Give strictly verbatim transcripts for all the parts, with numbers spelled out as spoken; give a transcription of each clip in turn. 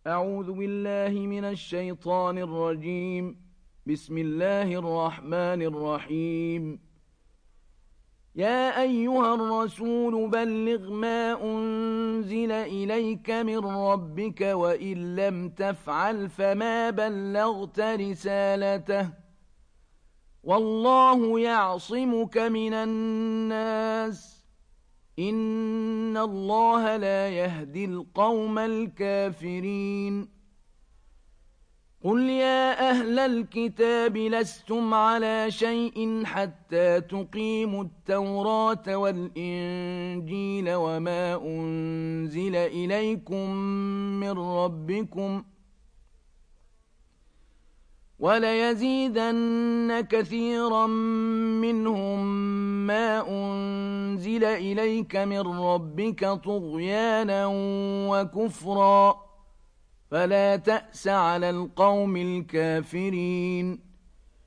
أعوذ بالله من الشيطان الرجيم. بسم الله الرحمن الرحيم. يا أيها الرسول بلغ ما أنزل إليك من ربك وإن لم تفعل فما بلغت رسالته والله يعصمك من الناس إن الله لا يهدي القوم الكافرين. قل يا أهل الكتاب لستم على شيء حتى تقيموا التوراة والإنجيل وما أنزل إليكم من ربكم وليزيدن كثيرا منهم ما أنزل إليك من ربك طغيانا وكفرا فلا تأس على القوم الكافرين.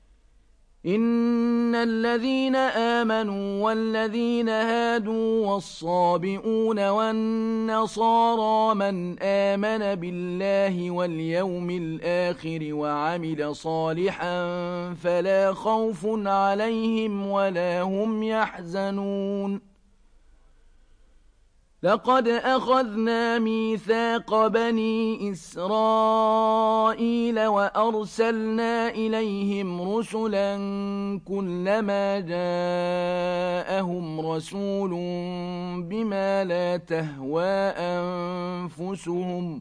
إن الذين آمنوا والذين هادوا والصابئون والنصارى من آمن بالله واليوم الآخر وعمل صالحا فلا خوف عليهم ولا هم يحزنون. لقد أخذنا ميثاق بني إسرائيل وأرسلنا إليهم رسلا كلما جاءهم رسول بما لا تهوى أنفسهم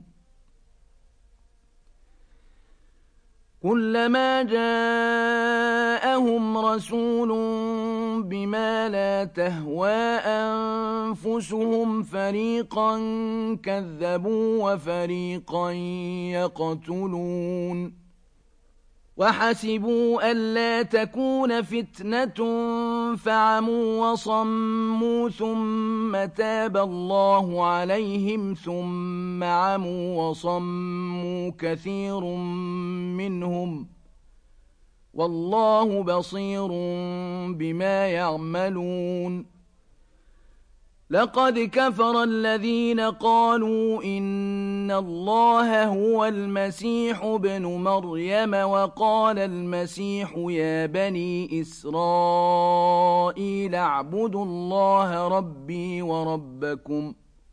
كلما جاءهم رسول بما لا تهوى أنفسهم فريقا كذبوا وفريقا يقتلون. وحسبوا ألا تكون فتنة فعموا وصموا ثم تاب الله عليهم ثم عموا وصموا كثير منهم والله بصير بما يعملون. لقد كفر الذين قالوا إن الله هو المسيح ابن مريم وقال المسيح يا بني إسرائيل اعبدوا الله ربي وربكم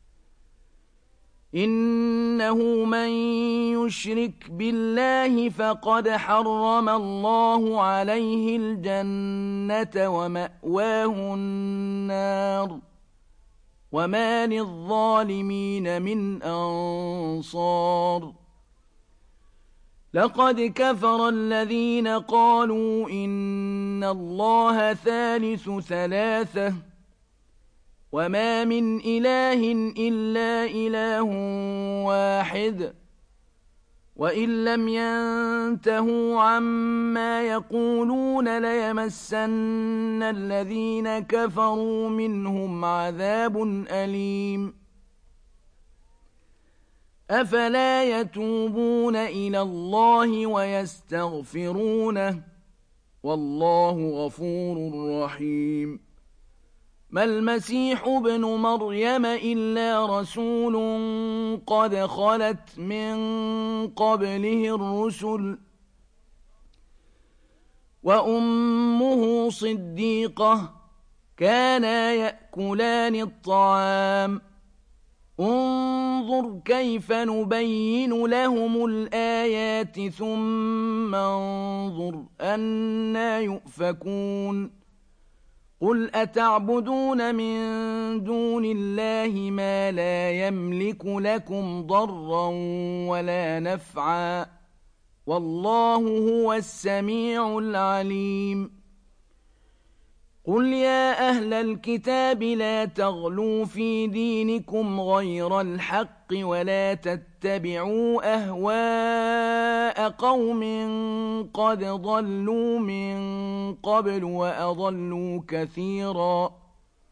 إنه من يشرك بالله فقد حرم الله عليه الجنة ومأواه النار وما للظالمين من أنصار. لقد كفر الذين قالوا إن الله ثالث ثلاثة وما من إله إلا إله واحد وإن لم ينتهوا عما يقولون ليمسن الذين كفروا منهم عذاب أليم. أفلا يتوبون إلى الله ويستغفرونه والله غفور رحيم. ما المسيح ابن مريم إلا رسول قد خلت من قبله الرسل وأمه صديقة كانا يأكلان الطعام انظر كيف نبين لهم الآيات ثم انظر أنى يؤفكون. قل أتعبدون من دون الله ما لا يملك لكم ضرا ولا نفعا والله هو السميع العليم. قل يا أهل الكتاب لا تغلوا في دينكم غير الحق ولا تتبعوا أهواء قوم قد ضلوا من قبل وأضلوا كثيرا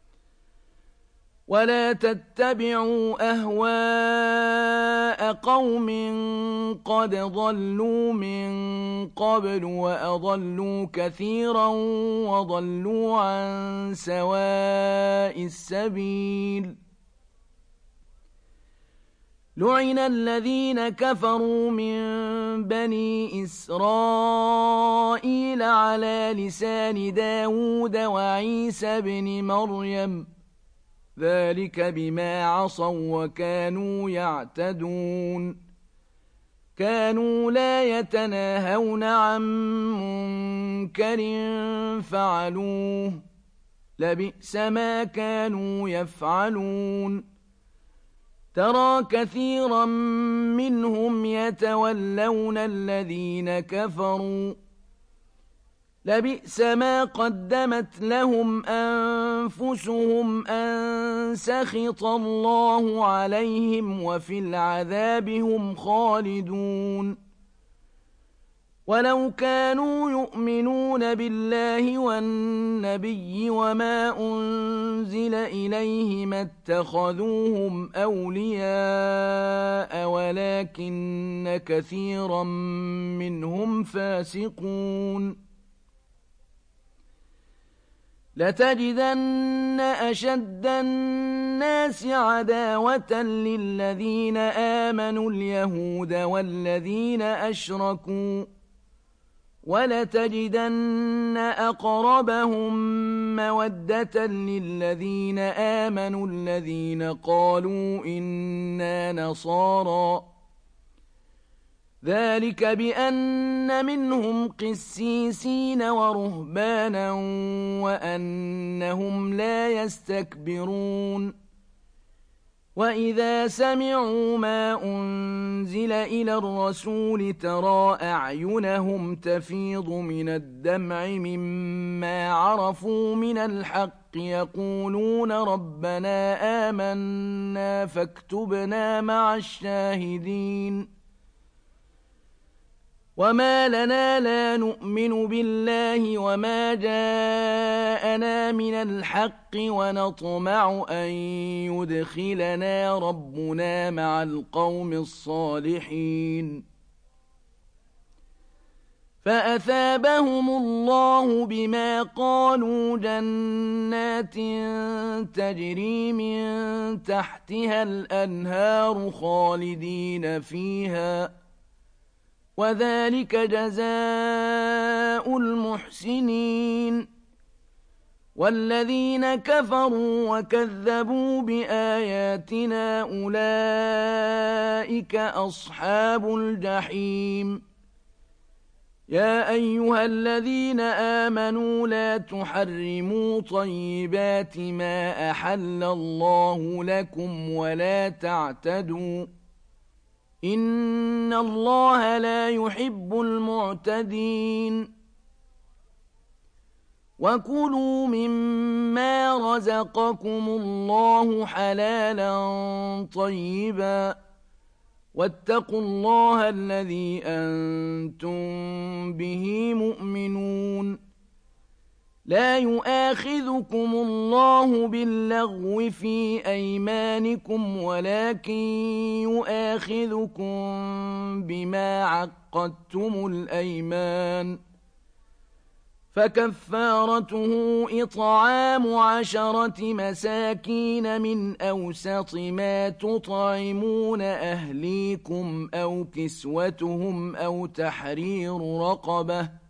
ولا تتبعوا أهواء قوم قد ضلوا من قبل وأضلوا كثيرا وضلوا عن سواء السبيل. لعن الذين كفروا من بني إسرائيل على لسان داود وعيسى بن مريم ذلك بما عصوا وكانوا يعتدون كانوا لا يتناهون عن منكر فعلوه لبئس ما كانوا يفعلون ترى كثيرا منهم يتولون الذين كفروا لبئس ما قدمت لهم أنفسهم أن سخط الله عليهم وفي العذاب هم خالدون ولو كانوا يؤمنون بالله والنبي وما أنزل إليه ما اتخذوهم أولياء ولكن كثيرا منهم فاسقون لتجدن أشد الناس عداوة للذين آمنوا اليهود والذين أشركوا ولتجدن أقربهم مودة للذين آمنوا الذين قالوا إنا نصارى ذلك بأن منهم قسيسين ورهبانا وأنهم لا يستكبرون وإذا سمعوا ما أنزل إلى الرسول ترى أعينهم تفيض من الدمع مما عرفوا من الحق يقولون ربنا آمنا فاكتبنا مع الشاهدين وما لنا لا نؤمن بالله وما جاءنا من الحق ونطمع أن يدخلنا ربنا مع القوم الصالحين فأثابهم الله بما قالوا جنات تجري من تحتها الأنهار خالدين فيها وذلك جزاء المحسنين والذين كفروا وكذبوا بآياتنا أولئك أصحاب الجحيم يا أيها الذين آمنوا لا تحرموا طيبات ما أحل الله لكم ولا تعتدوا إن الله لا يحب المعتدين وكلوا مما رزقكم الله حلالا طيبا واتقوا الله الذي أنتم به مؤمنون لا يؤاخذكم الله باللغو في أيمانكم ولكن يؤاخذكم بما عقدتم الأيمان فكفارته إطعام عشرة مساكين من أوسط ما تطعمون أهليكم أو كسوتهم أو تحرير رقبة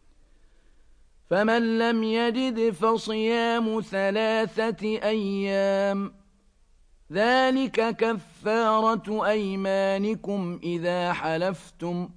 فمن لم يجد فصيام ثلاثة أيام ذلك كفارة أيمانكم إذا حلفتم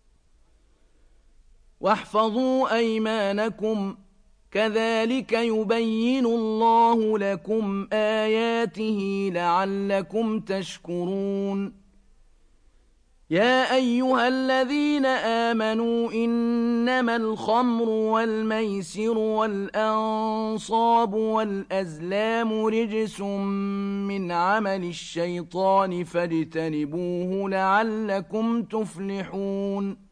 واحفظوا أيمانكم كذلك يبين الله لكم آياته لعلكم تشكرون يا أيها الذين آمنوا إنما الخمر والميسر والأنصاب والأزلام رجس من عمل الشيطان فاجتنبوه لعلكم تفلحون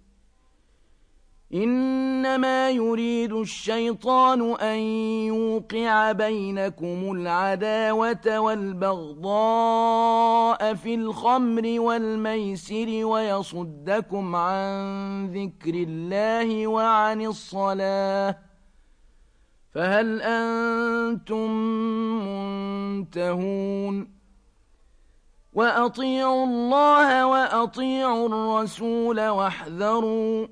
إنما يريد الشيطان أن يوقع بينكم العداوة والبغضاء في الخمر والميسر ويصدكم عن ذكر الله وعن الصلاة فهل أنتم منتهون وأطيعوا الله وأطيعوا الرسول واحذروا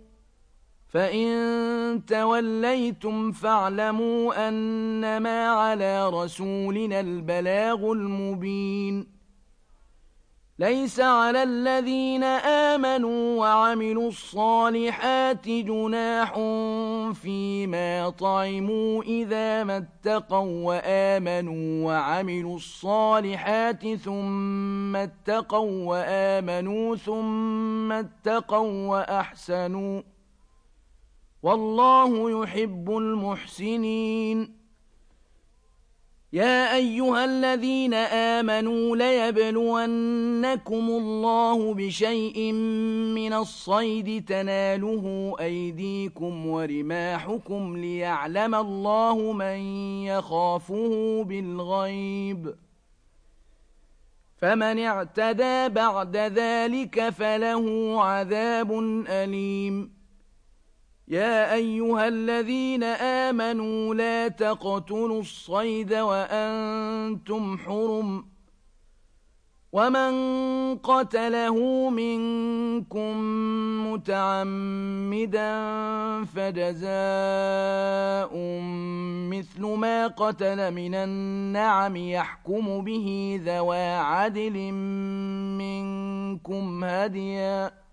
فإن توليتم فاعلموا أنما على رسولنا البلاغ المبين ليس على الذين آمنوا وعملوا الصالحات جناح فيما طعموا إذا ما اتقوا وآمنوا وعملوا الصالحات ثم اتقوا وآمنوا ثم اتقوا وأحسنوا والله يحب المحسنين يا أيها الذين آمنوا ليبلونكم الله بشيء من الصيد تناله أيديكم ورماحكم ليعلم الله من يخافه بالغيب فمن اعتدى بعد ذلك فله عذاب أليم يا أيها الذين آمنوا لا تقتلوا الصيد وأنتم حرم ومن قتله منكم متعمدا فجزاء مثل ما قتل من النعم يحكم به ذوى عدل منكم هديا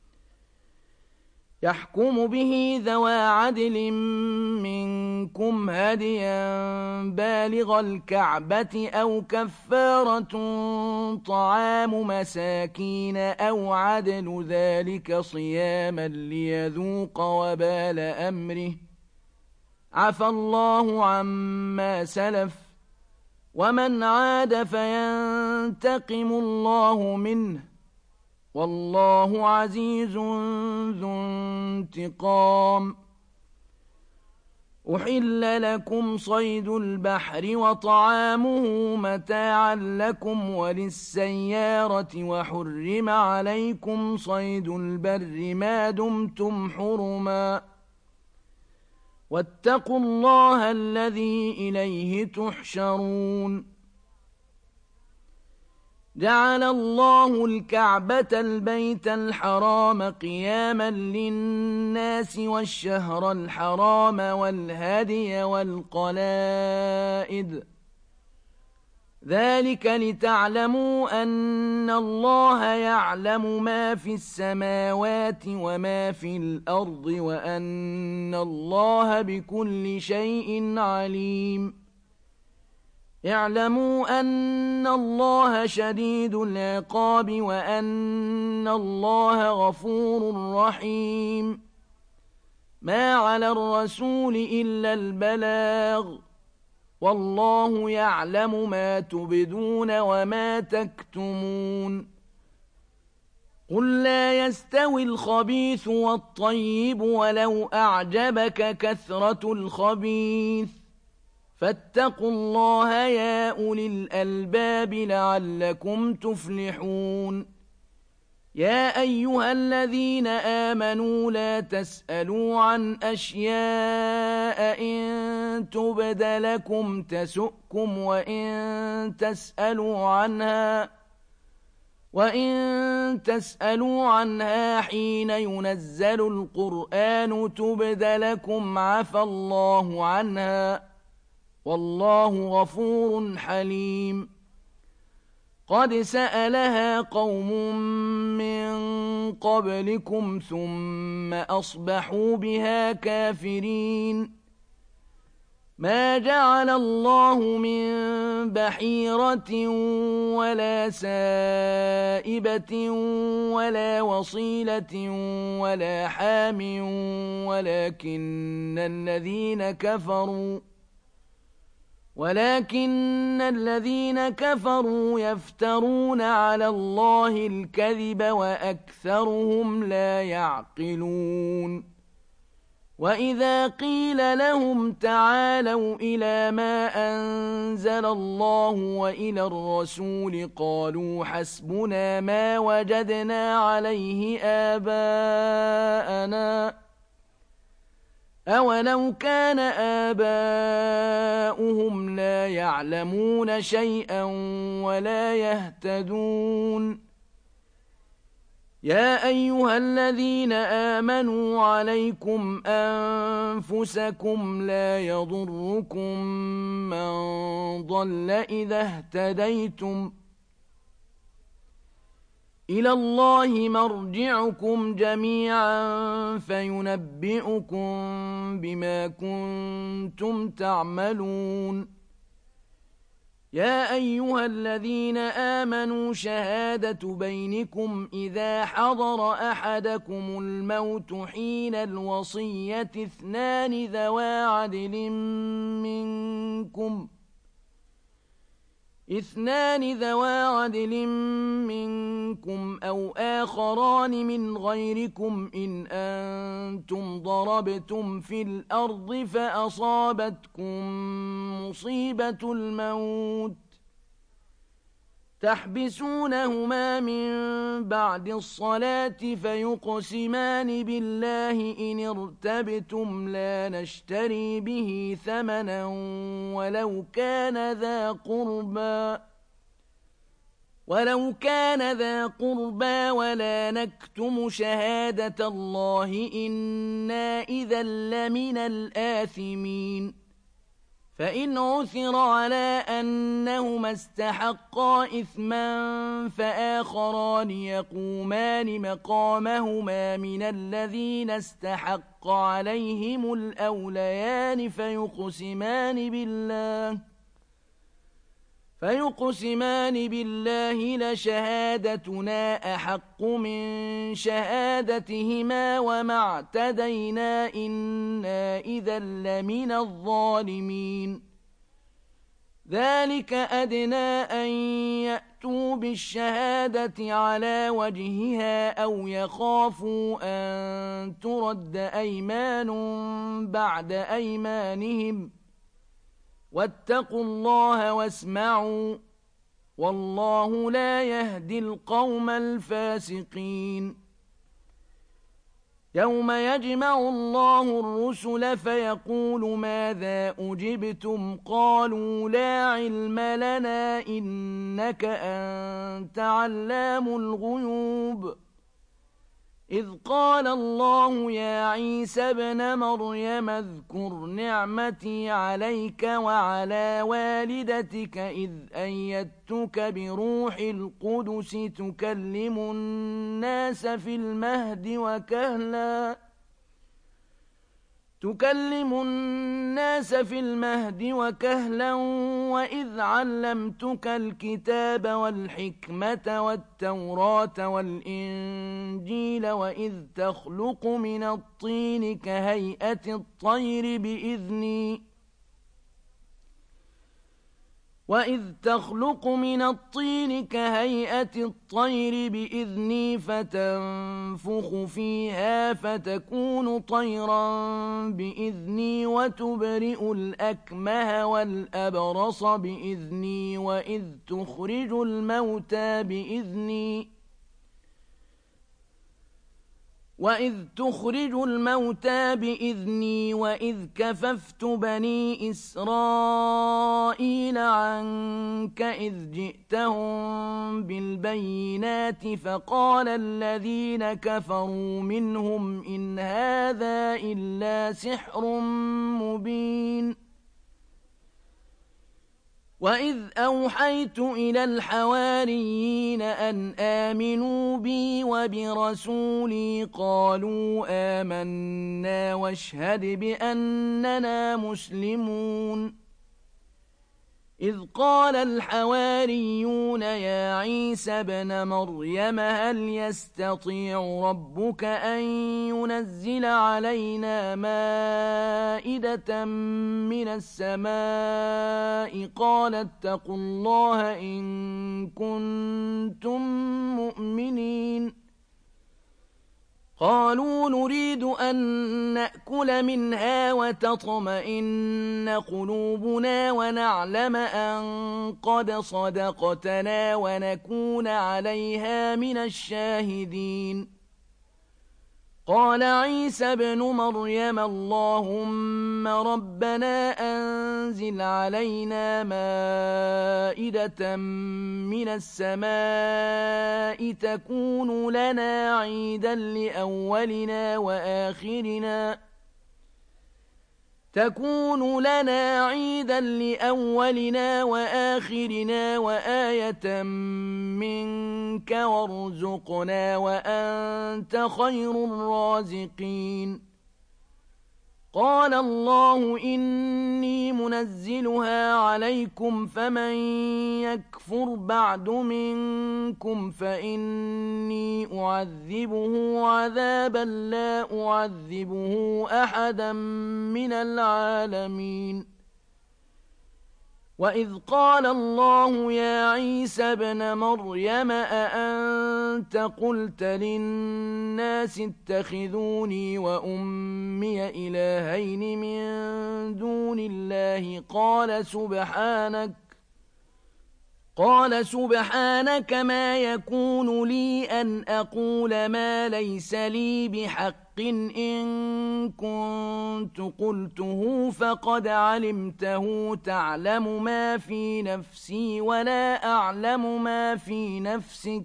يحكم به ذوى عدل منكم هديا بالغ الكعبة أو كفارة طعام مساكين أو عدل ذلك صياما ليذوق وبال أمره عفى الله عما سلف ومن عاد فينتقم الله منه والله عزيز ذو انتقام أحل لكم صيد البحر وطعامه متاعا لكم وللسيارة وحرم عليكم صيد البر ما دمتم حرما واتقوا الله الذي إليه تحشرون جعل الله الكعبة البيت الحرام قياما للناس والشهر الحرام والهدي والقلائد ذلك لتعلموا أن الله يعلم ما في السماوات وما في الأرض وأن الله بكل شيء عليم اعلموا أن الله شديد العقاب وأن الله غفور رحيم ما على الرسول إلا البلاغ والله يعلم ما تبدون وما تكتمون قل لا يستوي الخبيث والطيب ولو أعجبك كثرة الخبيث فاتقوا الله يا أولي الألباب لعلكم تفلحون يا أيها الذين آمنوا لا تسألوا عن أشياء إن تبد لكم تسؤكم وإن تسألوا عنها وإن تسألوا عنها حين ينزل القرآن تبد لكم عفى الله عنها والله غفور حليم قد سألها قوم من قبلكم ثم أصبحوا بها كافرين ما جعل الله من بحيرة ولا سائبة ولا وصيلة ولا حام ولكن الذين كفروا ولكن الذين كفروا يفترون على الله الكذب وأكثرهم لا يعقلون وإذا قيل لهم تعالوا إلى ما أنزل الله وإلى الرسول قالوا حسبنا ما وجدنا عليه آباءنا أولو كان آباؤهم لا يعلمون شيئا ولا يهتدون يا أيها الذين آمنوا عليكم أنفسكم لا يضركم من ضل إذا اهتديتم إلى الله مرجعكم جميعا فينبئكم بما كنتم تعملون يا أيها الذين آمنوا شهادة بينكم إذا حضر أحدكم الموت حين الوصية اثنان ذوى عدل منكم اثنان ذوى عدل منكم أو آخران من غيركم إن أنتم ضربتم في الأرض فأصابتكم مصيبة الموت تحبسونهما من بعد الصلاة فيقسمان بالله إن ارتبتم لا نشتري به ثمنا ولو كان ذا قربى ولو كان ذا قربى ولا نكتم شهادة الله إنا إذا لمن الآثمين فإن عثر على أنهما استحقا إثما فآخران يقومان مقامهما من الذين استحق عليهم الأوليان فيقسمان بالله فيقسمان بالله لشهادتنا أحق من شهادتهما وما اعتدينا إنا إذا لمن الظالمين ذلك أدنى أن يأتوا بالشهادة على وجهها أو يخافوا أن ترد أيمان بعد أيمانهم واتقوا الله واسمعوا والله لا يهدي القوم الفاسقين يوم يجمع الله الرسل فيقول ماذا أجبتم قالوا لا علم لنا إنك أنت علام الغيوب إذ قال الله يا عيسى ابن مريم اذكر نعمتي عليك وعلى والدتك إذ أيدتك بروح القدس تكلم الناس في المهد وكهلا تكلم الناس في المهد وكهلا وإذ علمتك الكتاب والحكمة والتوراة والإنجيل وإذ تخلق من الطين كهيئة الطير بإذني وإذ تخلق من الطين كهيئة الطير بإذني فتنفخ فيها فتكون طيرا بإذني وتبرئ الأكمه والأبرص بإذني وإذ تخرج الموتى بإذني وإذ تخرج الموتى بإذني وإذ كففت بني إسرائيل عنك إذ جئتهم بالبينات فقال الذين كفروا منهم إن هذا إلا سحر مبين وإذ أوحيت إلى الحواريين أن آمنوا بي وبرسولي قالوا آمنا واشهد بأننا مسلمون إذ قال الحواريون يا عيسى ابن مريم هل يستطيع ربك أن ينزل علينا مائدة من السماء قال اتقوا الله إن كنتم مؤمنين قالوا نريد أن نأكل منها وتطمئن قلوبنا ونعلم أن قد صدقتنا ونكون عليها من الشاهدين قال عيسى ابن مريم اللهم ربنا أنزل علينا مائدة من السماء تكون لنا عيدا لأولنا وآخرنا تكون لنا عيدا لأولنا وآخرنا وآية منك وارزقنا وأنت خير الرازقين قال الله إني منزلها عليكم فمن يكفر بعد منكم فإني أعذبه عذابا لا أعذبه أحدا من العالمين وإذ قال الله يا عيسى ابن مريم أأنت قلت للناس اتخذوني وأمي إلهين من دون الله قال سبحانك قال سبحانك ما يكون لي أن أقول ما ليس لي بحق إن كنت قلته فقد علمته تعلم ما في نفسي ولا أعلم ما في نفسك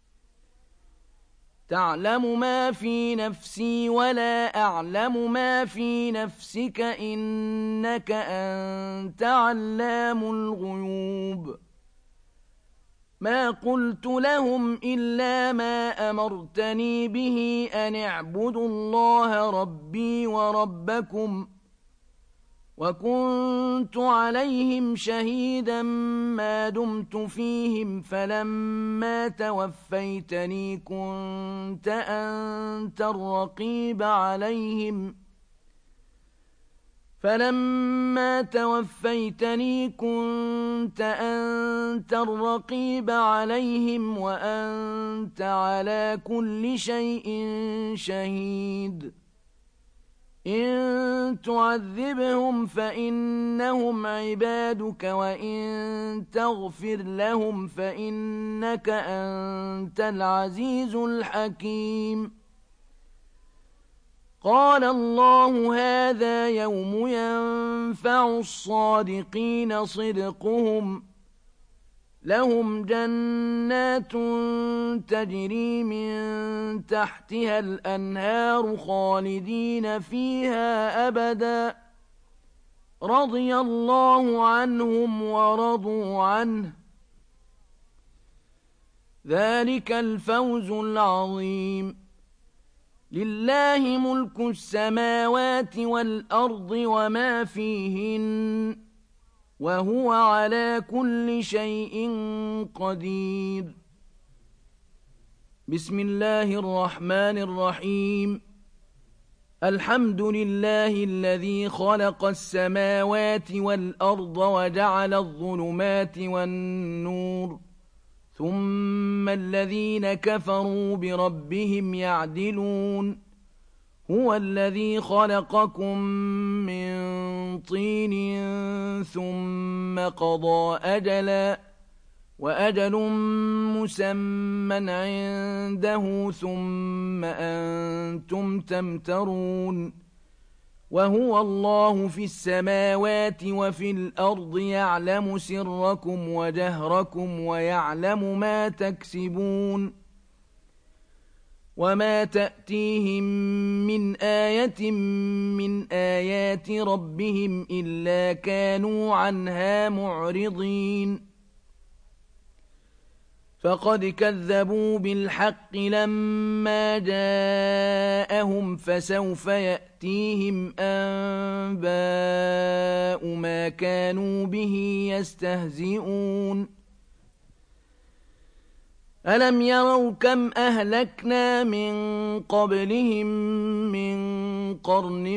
تعلم ما في نفسي ولا أعلم ما في نفسك إنك أنت علام الغيوب ما قلت لهم إلا ما أمرتني به أن اعبدوا الله ربي وربكم وكنت عليهم شهيدا ما دمت فيهم فلما توفيتني كنت أنت الرقيب عليهم فلما توفيتني كنت أنت الرقيب عليهم وأنت على كل شيء شهيد إن تعذبهم فإنهم عبادك وإن تغفر لهم فإنك أنت العزيز الحكيم قال الله هذا يوم ينفع الصادقين صدقهم لهم جنات تجري من تحتها الأنهار خالدين فيها أبدا رضي الله عنهم ورضوا عنه ذلك الفوز العظيم لله ملك السماوات والأرض وما فيهن وهو على كل شيء قدير بسم الله الرحمن الرحيم الحمد لله الذي خلق السماوات والأرض وجعل الظلمات والنور ثم الذين كفروا بربهم يعدلون هو الذي خلقكم من طين ثم قضى أجلا وأجل مسمى عنده ثم أنتم تمترون وهو الله في السماوات وفي الأرض يعلم سركم وجهركم ويعلم ما تكسبون وما تأتيهم من آية من آيات ربهم إلا كانوا عنها معرضين فقد كذبوا بالحق لما جاءهم فسوف يأتيهم أنباء ما كانوا به يستهزئون ألم يروا كم أهلكنا من قبلهم من قرن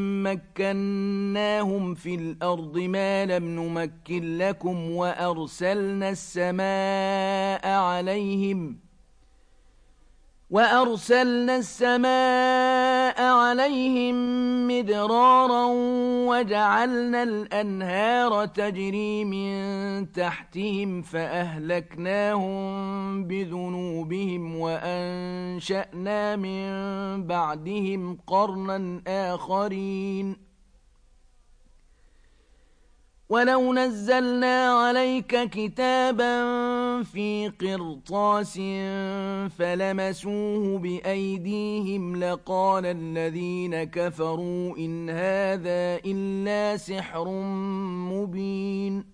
مكناهم في الأرض ما لم نمكن لكم وأرسلنا السماء عليهم وأرسلنا السماء عليهم مدرارا وجعلنا الأنهار تجري من تحتهم فأهلكناهم بذنوبهم وأنشأنا من بعدهم قرنا آخرين ولو نزلنا عليك كتابا في قرطاس فلمسوه بأيديهم لقال الذين كفروا إن هذا إلا سحر مبين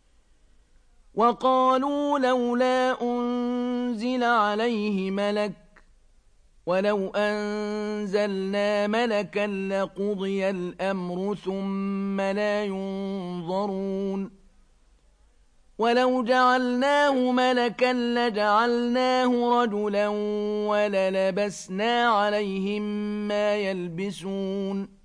وقالوا لولا أنزل عليه ملك ولو أنزلنا ملكا لقضي الأمر ثم لا ينظرون ولو جعلناه ملكا لجعلناه رجلا وللبسنا عليهم ما يلبسون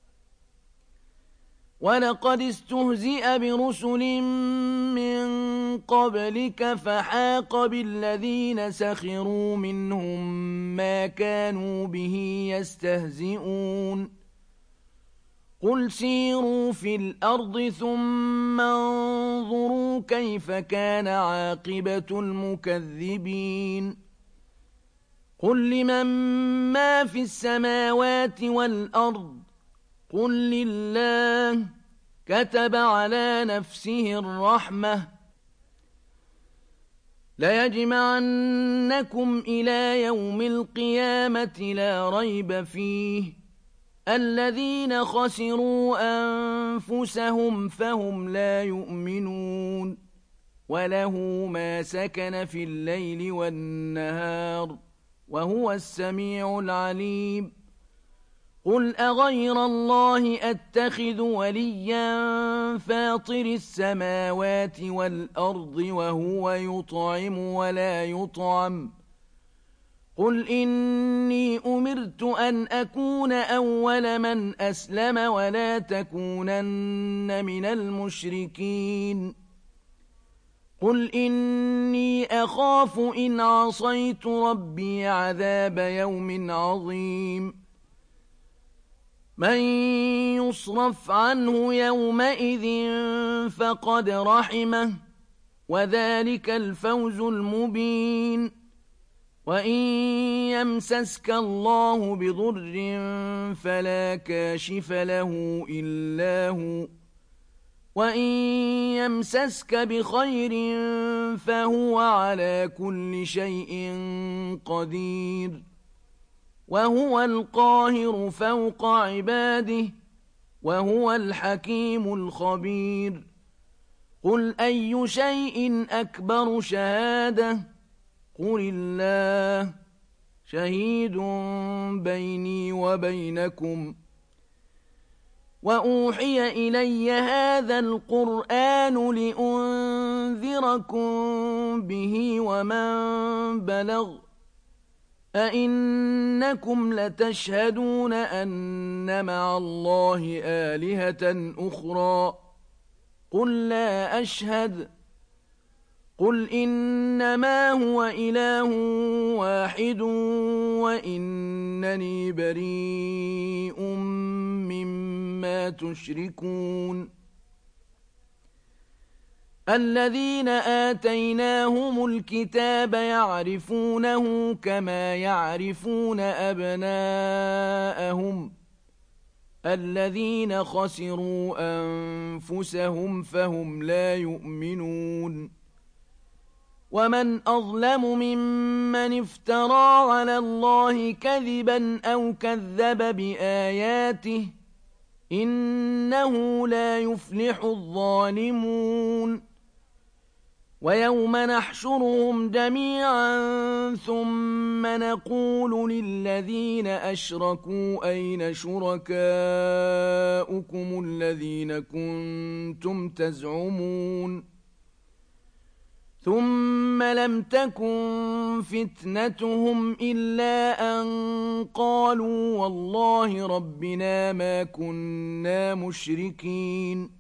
ولقد استهزئ برسل من قبلك فحاق بالذين سخروا منهم ما كانوا به يستهزئون قل سيروا في الأرض ثم انظروا كيف كان عاقبة المكذبين قل لمن ما في السماوات والأرض قل لله كتب على نفسه الرحمة ليجمعنكم إلى يوم القيامة لا ريب فيه الذين خسروا أنفسهم فهم لا يؤمنون وله ما سكن في الليل والنهار وهو السميع العليم قل أغير الله أتخذ وليا فاطر السماوات والأرض وهو يطعم ولا يطعم قل إني أمرت أن أكون أول من أسلم ولا تكونن من المشركين قل إني أخاف إن عصيت ربي عذاب يوم عظيم من يصرف عنه يومئذ فقد رحمه وذلك الفوز المبين وإن يمسسك الله بضر فلا كاشف له إلا هو وإن يمسسك بخير فهو على كل شيء قدير وهو القاهر فوق عباده وهو الحكيم الخبير قل أي شيء أكبر شهادة قل الله شهيد بيني وبينكم وأوحي إلي هذا القرآن لأنذركم به ومن بلغ أئنكم لتشهدون أن مع الله آلهة أخرى قل لا أشهد قل إنما هو إله واحد وإنني بريء مما تشركون الذين آتيناهم الكتاب يعرفونه كما يعرفون أبناءهم الذين خسروا أنفسهم فهم لا يؤمنون ومن أظلم ممن افترى على الله كذبا أو كذب بآياته إنه لا يفلح الظالمون ويوم نحشرهم جميعا ثم نقول للذين أشركوا أين شركاؤكم الذين كنتم تزعمون ثم لم تكن فتنتهم إلا أن قالوا والله ربنا ما كنا مشركين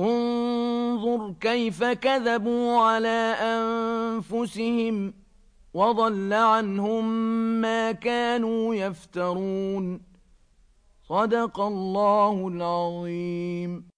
انظر كيف كذبوا على أنفسهم وضل عنهم ما كانوا يفترون. صدق الله العظيم.